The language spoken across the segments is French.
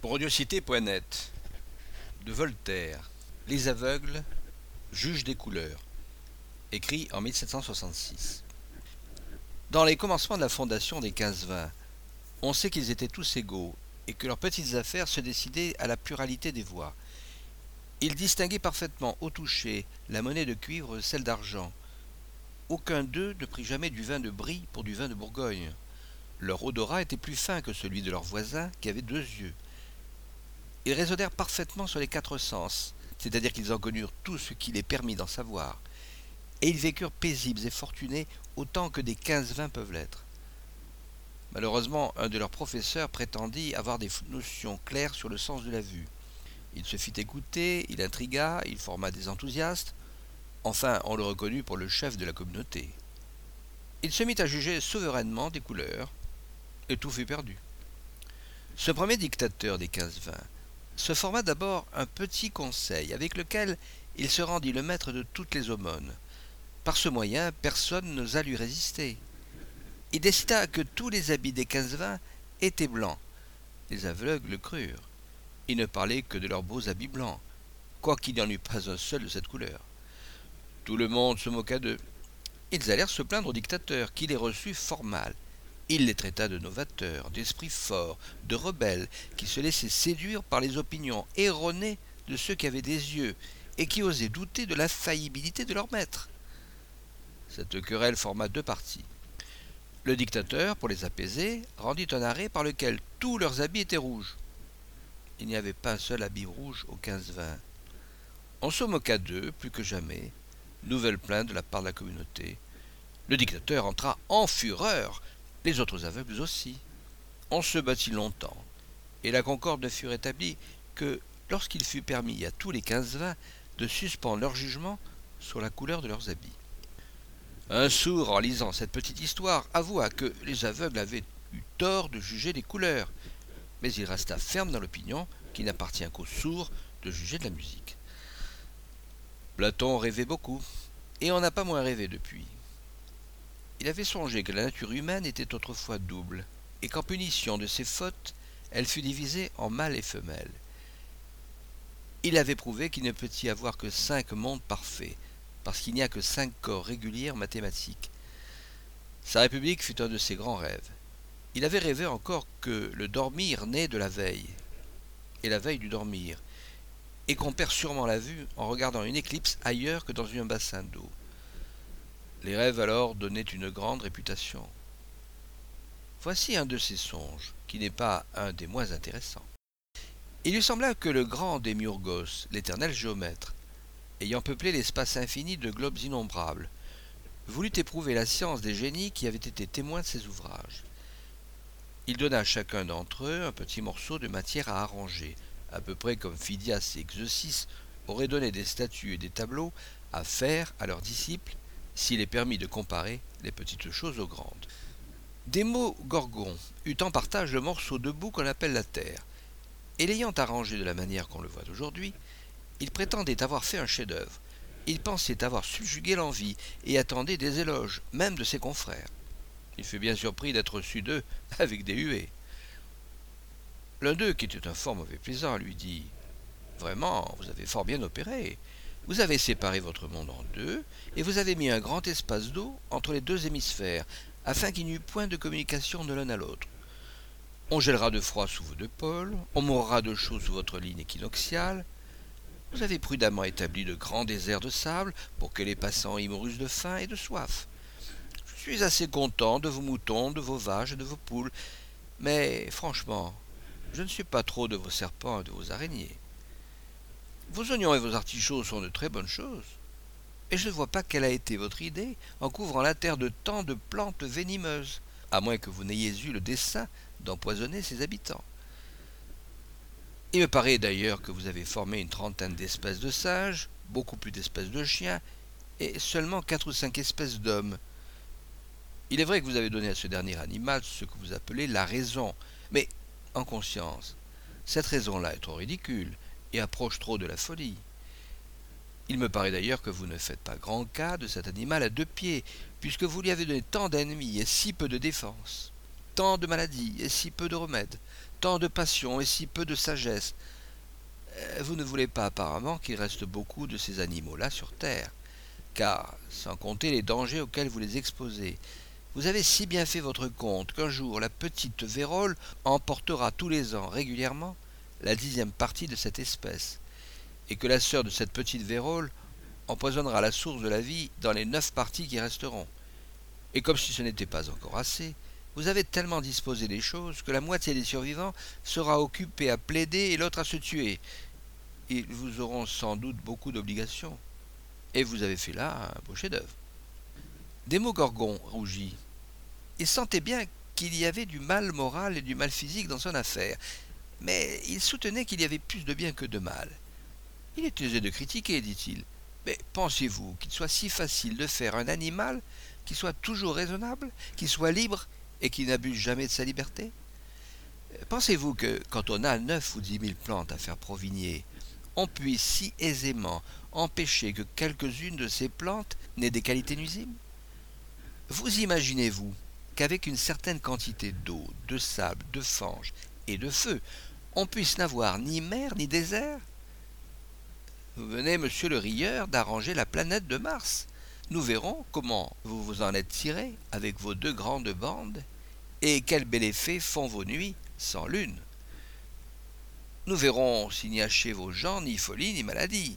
Pour audiocité.net, de Voltaire, Les aveugles jugent des couleurs, écrit en 1766. Dans les commencements de la fondation des 15-20, on sait qu'ils étaient tous égaux et que leurs petites affaires se décidaient à la pluralité des voix. Ils distinguaient parfaitement au toucher la monnaie de cuivre de celle d'argent. Aucun d'eux ne prit jamais du vin de Brie pour du vin de Bourgogne. Leur odorat était plus fin que celui de leurs voisins qui avaient 2 yeux. Ils raisonnèrent parfaitement sur les 4 sens, c'est-à-dire qu'ils en connurent tout ce qu'il est permis d'en savoir, et ils vécurent paisibles et fortunés autant que des 15-20 peuvent l'être. Malheureusement, un de leurs professeurs prétendit avoir des notions claires sur le sens de la vue. Il se fit écouter, il intrigua, il forma des enthousiastes, enfin on le reconnut pour le chef de la communauté. Il se mit à juger souverainement des couleurs, et tout fut perdu. Ce premier dictateur des 15-20 se forma d'abord un petit conseil avec lequel il se rendit le maître de toutes les aumônes. Par ce moyen, personne n'osa lui résister. Il décida que tous les habits des 15-20 étaient blancs. Les aveugles le crurent. Il ne parlait que de leurs beaux habits blancs, quoiqu'il n'y en eût pas un seul de cette couleur. Tout le monde se moqua d'eux. Ils allèrent se plaindre au dictateur, qui les reçut fort mal. Il les traita de novateurs, d'esprits forts, de rebelles, qui se laissaient séduire par les opinions erronées de ceux qui avaient des yeux, et qui osaient douter de l'infaillibilité de leur maître. Cette querelle forma 2 partis. Le dictateur, pour les apaiser, rendit un arrêt par lequel tous leurs habits étaient rouges. Il n'y avait pas un seul habit rouge aux 15-20. On se moqua d'eux plus que jamais. Nouvelle plainte de la part de la communauté. Le dictateur entra en fureur, les autres aveugles aussi. On se battit longtemps, et la concorde ne fut rétablie que lorsqu'il fut permis à tous les 15-20 de suspendre leur jugement sur la couleur de leurs habits. Un sourd, en lisant cette petite histoire, avoua que les aveugles avaient eu tort de juger des couleurs, mais il resta ferme dans l'opinion qu'il n'appartient qu'aux sourds de juger de la musique. Platon rêvait beaucoup, et on n'a pas moins rêvé depuis. Il avait songé que la nature humaine était autrefois double, et qu'en punition de ses fautes, elle fut divisée en mâle et femelle. Il avait prouvé qu'il ne peut y avoir que 5 mondes parfaits, parce qu'il n'y a que 5 corps réguliers en mathématiques. Sa République fut un de ses grands rêves. Il avait rêvé encore que le dormir naît de la veille, et la veille du dormir, et qu'on perd sûrement la vue en regardant une éclipse ailleurs que dans un bassin d'eau. Les rêves alors donnaient une grande réputation. Voici un de ces songes, qui n'est pas un des moins intéressants. Il lui sembla que le grand Démiurgos, l'éternel géomètre, ayant peuplé l'espace infini de globes innombrables, voulut éprouver la science des génies qui avaient été témoins de ses ouvrages. Il donna à chacun d'entre eux un petit morceau de matière à arranger, à peu près comme Phidias et Xeusis auraient donné des statues et des tableaux à faire à leurs disciples, s'il est permis de comparer les petites choses aux grandes. Démogorgon eut en partage le morceau de boue qu'on appelle la terre, et l'ayant arrangé de la manière qu'on le voit aujourd'hui, il prétendait avoir fait un chef-d'œuvre. Il pensait avoir subjugué l'envie et attendait des éloges, même de ses confrères. Il fut bien surpris d'être reçu d'eux avec des huées. L'un d'eux, qui était un fort mauvais plaisant, lui dit « Vraiment, vous avez fort bien opéré. Vous avez séparé votre monde en 2, et vous avez mis un grand espace d'eau entre les 2 hémisphères, afin qu'il n'y eût point de communication de l'un à l'autre. On gèlera de froid sous vos 2 pôles, on mourra de chaud sous votre ligne équinoxiale. Vous avez prudemment établi de grands déserts de sable pour que les passants y mourussent de faim et de soif. Je suis assez content de vos moutons, de vos vaches et de vos poules, mais franchement, je ne suis pas trop de vos serpents et de vos araignées. Vos oignons et vos artichauts sont de très bonnes choses, et je ne vois pas quelle a été votre idée en couvrant la terre de tant de plantes venimeuses, à moins que vous n'ayez eu le dessein d'empoisonner ses habitants. Il me paraît d'ailleurs que vous avez formé une 30aine d'espèces de singes, beaucoup plus d'espèces de chiens, et seulement 4 ou 5 espèces d'hommes. Il est vrai que vous avez donné à ce dernier animal ce que vous appelez la raison, mais, en conscience, cette raison-là est trop ridicule et approche trop de la folie. Il me paraît d'ailleurs que vous ne faites pas grand cas de cet animal à 2 pieds, puisque vous lui avez donné tant d'ennemis et si peu de défense, tant de maladies et si peu de remèdes, tant de passion et si peu de sagesse. Vous ne voulez pas apparemment qu'il reste beaucoup de ces animaux-là sur terre, car, sans compter les dangers auxquels vous les exposez, vous avez si bien fait votre compte qu'un jour la petite vérole emportera tous les ans régulièrement la 10e partie de cette espèce, et que la sœur de cette petite vérole empoisonnera la source de la vie dans les 9 parties qui resteront. Et comme si ce n'était pas encore assez, vous avez tellement disposé des choses que la moitié des survivants sera occupée à plaider et l'autre à se tuer. Ils vous auront sans doute beaucoup d'obligations. Et vous avez fait là un beau chef-d'œuvre. Démogorgon rougit. Il sentait bien qu'il y avait du mal moral et du mal physique dans son affaire, mais il soutenait qu'il y avait plus de bien que de mal. Il est aisé de critiquer, dit-il, mais pensez-vous qu'il soit si facile de faire un animal qui soit toujours raisonnable, qui soit libre et qui n'abuse jamais de sa liberté? Pensez-vous que, quand on a 9 ou 10 000 plantes à faire provigner, on puisse si aisément empêcher que quelques-unes de ces plantes n'aient des qualités nuisibles? Vous imaginez-vous qu'avec une certaine quantité d'eau, de sable, de fange et de feu, on puisse n'avoir ni mer ni désert? Vous venez, monsieur le rieur, d'arranger la planète de Mars. Nous verrons comment vous vous en êtes tiré avec vos 2 grandes bandes et quel bel effet font vos nuits sans lune. Nous verrons s'il n'y a chez vos gens ni folie ni maladie.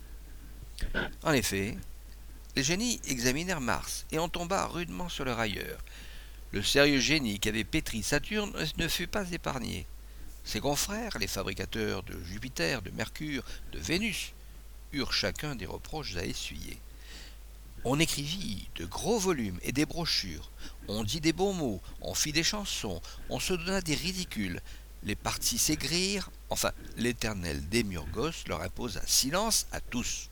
En effet, les génies examinèrent Mars et on tomba rudement sur le railleur. Le sérieux génie qui avait pétri Saturne ne fut pas épargné. Ses confrères, les fabricateurs de Jupiter, de Mercure, de Vénus, eurent chacun des reproches à essuyer. On écrivit de gros volumes et des brochures, on dit des bons mots, on fit des chansons, on se donna des ridicules, les partis s'aigrirent, enfin l'éternel Démiurgos leur imposa silence à tous.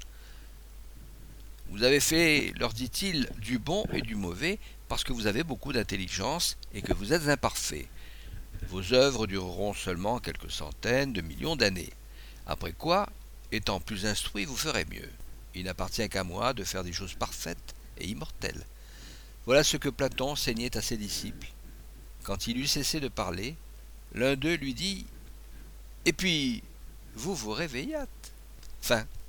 Vous avez fait, leur dit-il, du bon et du mauvais parce que vous avez beaucoup d'intelligence et que vous êtes imparfaits. Vos œuvres dureront seulement quelques centaines de millions d'années. Après quoi, étant plus instruit, vous ferez mieux. Il n'appartient qu'à moi de faire des choses parfaites et immortelles. Voilà ce que Platon enseignait à ses disciples. Quand il eut cessé de parler, l'un d'eux lui dit « Et puis, vous vous réveillâtes ». Fin.